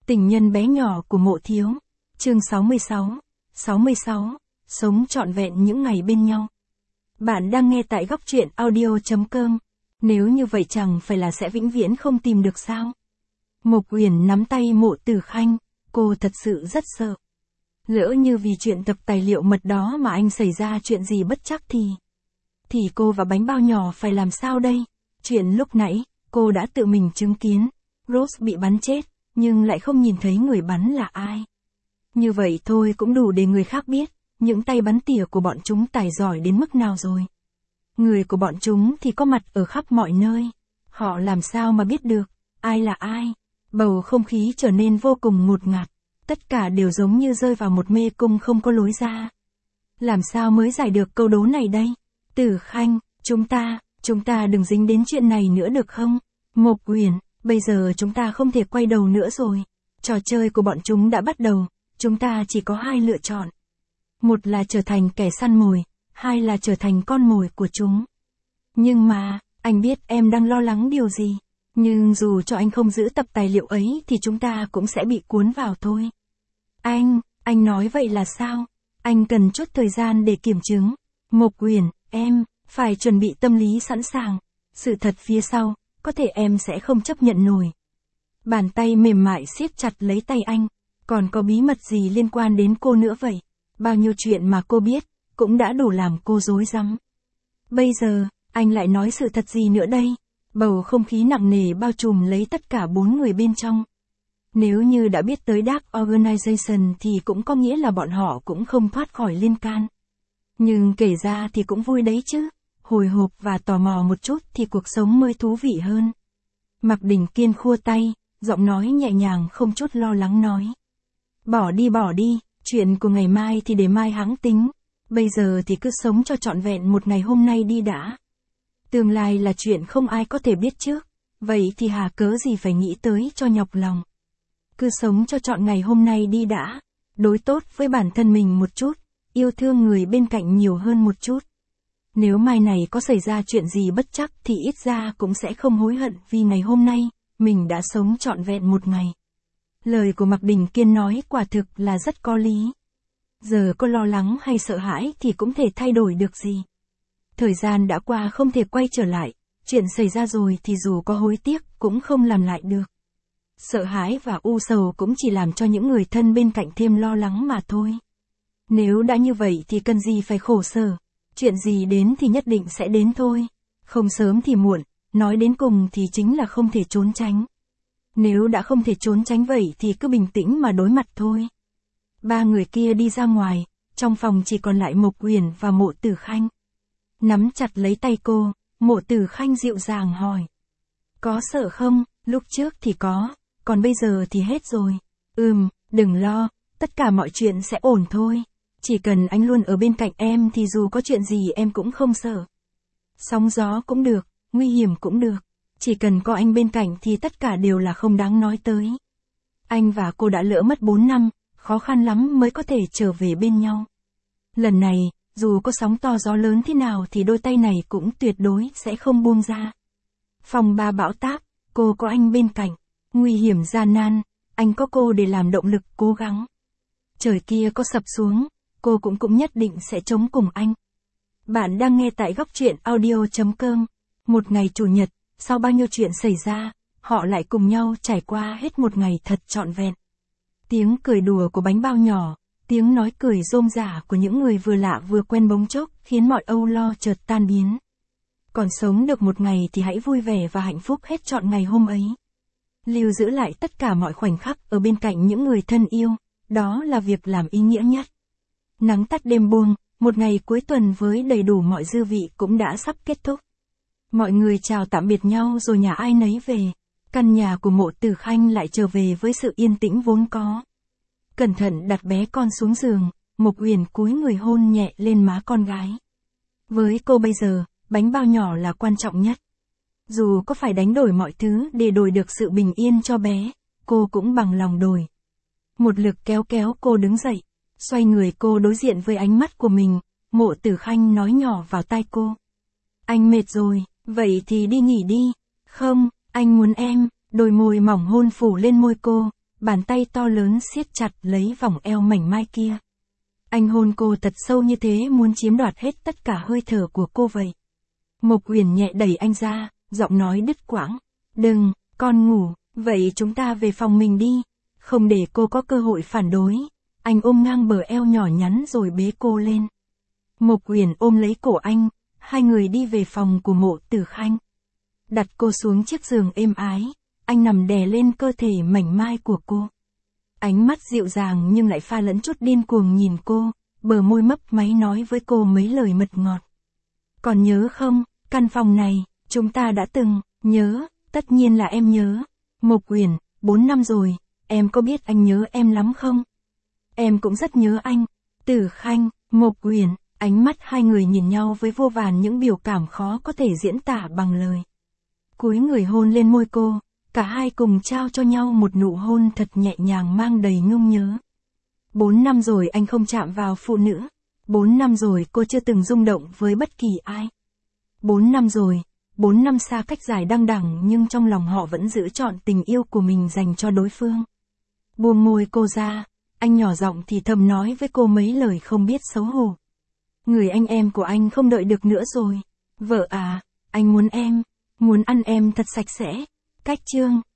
Tình nhân bé nhỏ của Mộ Thiếu. Chương 66. Sống trọn vẹn những ngày bên nhau. Bạn đang nghe tại góc truyện audio.com. Nếu như vậy chẳng phải là sẽ vĩnh viễn không tìm được sao? Mộc Uyển nắm tay Mộ Tử Khanh, cô thật sự rất sợ. Lỡ như vì chuyện tập tài liệu mật đó mà anh xảy ra chuyện gì bất trắc thì cô và bánh bao nhỏ phải làm sao đây? Chuyện lúc nãy, cô đã tự mình chứng kiến, Rose bị bắn chết, nhưng lại không nhìn thấy người bắn là ai. Như vậy thôi cũng đủ để người khác biết, những tay bắn tỉa của bọn chúng tài giỏi đến mức nào rồi. Người của bọn chúng thì có mặt ở khắp mọi nơi. Họ làm sao mà biết được, ai là ai? Bầu không khí trở nên vô cùng ngột ngạt. Tất cả đều giống như rơi vào một mê cung không có lối ra. Làm sao mới giải được câu đố này đây? Tử Khanh, chúng ta đừng dính đến chuyện này nữa được không? Mộc Uyển, bây giờ chúng ta không thể quay đầu nữa rồi. Trò chơi của bọn chúng đã bắt đầu, chúng ta chỉ có hai lựa chọn. Một là trở thành kẻ săn mồi, hai là trở thành con mồi của chúng. Nhưng mà, anh biết em đang lo lắng điều gì. Nhưng dù cho anh không giữ tập tài liệu ấy thì chúng ta cũng sẽ bị cuốn vào thôi. Anh nói vậy là sao? Anh cần chút thời gian để kiểm chứng. Mộc Uyển, em phải chuẩn bị tâm lý sẵn sàng. Sự thật phía sau, có thể em sẽ không chấp nhận nổi. Bàn tay mềm mại siết chặt lấy tay anh. Còn có bí mật gì liên quan đến cô nữa vậy? Bao nhiêu chuyện mà cô biết, cũng đã đủ làm cô rối rắm. Bây giờ, anh lại nói sự thật gì nữa đây? Bầu không khí nặng nề bao trùm lấy tất cả bốn người bên trong. Nếu như đã biết tới Dark Organization thì cũng có nghĩa là bọn họ cũng không thoát khỏi liên can. Nhưng kể ra thì cũng vui đấy chứ. Hồi hộp và tò mò một chút thì cuộc sống mới thú vị hơn. Mạc Đình Kiên khua tay, giọng nói nhẹ nhàng không chút lo lắng nói. Bỏ đi, chuyện của ngày mai thì để mai hãng tính. Bây giờ thì cứ sống cho trọn vẹn một ngày hôm nay đi đã. Tương lai là chuyện không ai có thể biết trước. Vậy thì hà cớ gì phải nghĩ tới cho nhọc lòng. Cứ sống cho trọn ngày hôm nay đi đã. Đối tốt với bản thân mình một chút. Yêu thương người bên cạnh nhiều hơn một chút. Nếu mai này có xảy ra chuyện gì bất trắc thì ít ra cũng sẽ không hối hận vì ngày hôm nay, mình đã sống trọn vẹn một ngày. Lời của Mạc Đình Kiên nói quả thực là rất có lý. Giờ có lo lắng hay sợ hãi thì cũng thể thay đổi được gì. Thời gian đã qua không thể quay trở lại, chuyện xảy ra rồi thì dù có hối tiếc cũng không làm lại được. Sợ hãi và u sầu cũng chỉ làm cho những người thân bên cạnh thêm lo lắng mà thôi. Nếu đã như vậy thì cần gì phải khổ sở. Chuyện gì đến thì nhất định sẽ đến thôi. Không sớm thì muộn, nói đến cùng thì chính là không thể trốn tránh. Nếu đã không thể trốn tránh vậy thì cứ bình tĩnh mà đối mặt thôi. Ba người kia đi ra ngoài, trong phòng chỉ còn lại Mộc Uyển và Mộ Tử Khanh. Nắm chặt lấy tay cô, Mộ Tử Khanh dịu dàng hỏi. Có sợ không? Lúc trước thì có, còn bây giờ thì hết rồi. Đừng lo, tất cả mọi chuyện sẽ ổn thôi. Chỉ cần anh luôn ở bên cạnh em thì dù có chuyện gì em cũng không sợ. Sóng gió cũng được, nguy hiểm cũng được. Chỉ cần có anh bên cạnh thì tất cả đều là không đáng nói tới. Anh và cô đã lỡ mất 4 năm, khó khăn lắm mới có thể trở về bên nhau. Lần này, dù có sóng to gió lớn thế nào thì đôi tay này cũng tuyệt đối sẽ không buông ra. Phòng ba bão táp, cô có anh bên cạnh. Nguy hiểm gian nan, anh có cô để làm động lực cố gắng. Trời kia có sập xuống, cô cũng nhất định sẽ chống cùng anh. Bạn đang nghe tại góc truyện audio.com. Một ngày chủ nhật, sau bao nhiêu chuyện xảy ra, họ lại cùng nhau trải qua hết một ngày thật trọn vẹn. Tiếng cười đùa của bánh bao nhỏ, tiếng nói cười rôm rả của những người vừa lạ vừa quen bỗng chốc khiến mọi âu lo chợt tan biến. Còn sống được một ngày thì hãy vui vẻ và hạnh phúc hết trọn ngày hôm ấy. Lưu giữ lại tất cả mọi khoảnh khắc ở bên cạnh những người thân yêu, đó là việc làm ý nghĩa nhất. Nắng tắt đêm buông, một ngày cuối tuần với đầy đủ mọi dư vị cũng đã sắp kết thúc. Mọi người chào tạm biệt nhau rồi nhà ai nấy về. Căn nhà của Mộ Tử Khanh lại trở về với sự yên tĩnh vốn có. Cẩn thận đặt bé con xuống giường, Mộc Uyển cúi người hôn nhẹ lên má con gái. Với cô bây giờ, bánh bao nhỏ là quan trọng nhất. Dù có phải đánh đổi mọi thứ để đổi được sự bình yên cho bé, cô cũng bằng lòng đổi. Một lực kéo cô đứng dậy. Xoay người cô đối diện với ánh mắt của mình, Mộ Tử Khanh nói nhỏ vào tai cô. Anh mệt rồi, vậy thì đi nghỉ đi. Không, anh muốn em. Đôi môi mỏng hôn phủ lên môi cô, bàn tay to lớn siết chặt lấy vòng eo mảnh mai kia. Anh hôn cô thật sâu như thế muốn chiếm đoạt hết tất cả hơi thở của cô vậy. Mộc Uyển nhẹ đẩy anh ra, giọng nói đứt quãng. Đừng, con ngủ, vậy chúng ta về phòng mình đi. Không để cô có cơ hội phản đối. Anh ôm ngang bờ eo nhỏ nhắn rồi bế cô lên. Mộc Uyển ôm lấy cổ anh, hai người đi về phòng của Mộ Tử Khanh. Đặt cô xuống chiếc giường êm ái, anh nằm đè lên cơ thể mảnh mai của cô. Ánh mắt dịu dàng nhưng lại pha lẫn chút điên cuồng nhìn cô, bờ môi mấp máy nói với cô mấy lời mật ngọt. Còn nhớ không, căn phòng này, chúng ta đã từng, nhớ, tất nhiên là em nhớ. Mộc Uyển, 4 năm rồi, em có biết anh nhớ em lắm không? Em cũng rất nhớ anh. Tử Khanh, Mộc Uyển, ánh mắt hai người nhìn nhau với vô vàn những biểu cảm khó có thể diễn tả bằng lời. Cúi người hôn lên môi cô, cả hai cùng trao cho nhau một nụ hôn thật nhẹ nhàng mang đầy nhung nhớ. 4 năm rồi anh không chạm vào phụ nữ. 4 năm rồi cô chưa từng rung động với bất kỳ ai. 4 năm rồi, 4 năm xa cách dài đăng đẳng nhưng trong lòng họ vẫn giữ trọn tình yêu của mình dành cho đối phương. Buông môi cô ra, anh nhỏ giọng thì thầm nói với cô mấy lời không biết xấu hổ. Người anh em của anh không đợi được nữa rồi. Vợ à, anh muốn em, muốn ăn em thật sạch sẽ. Cách chương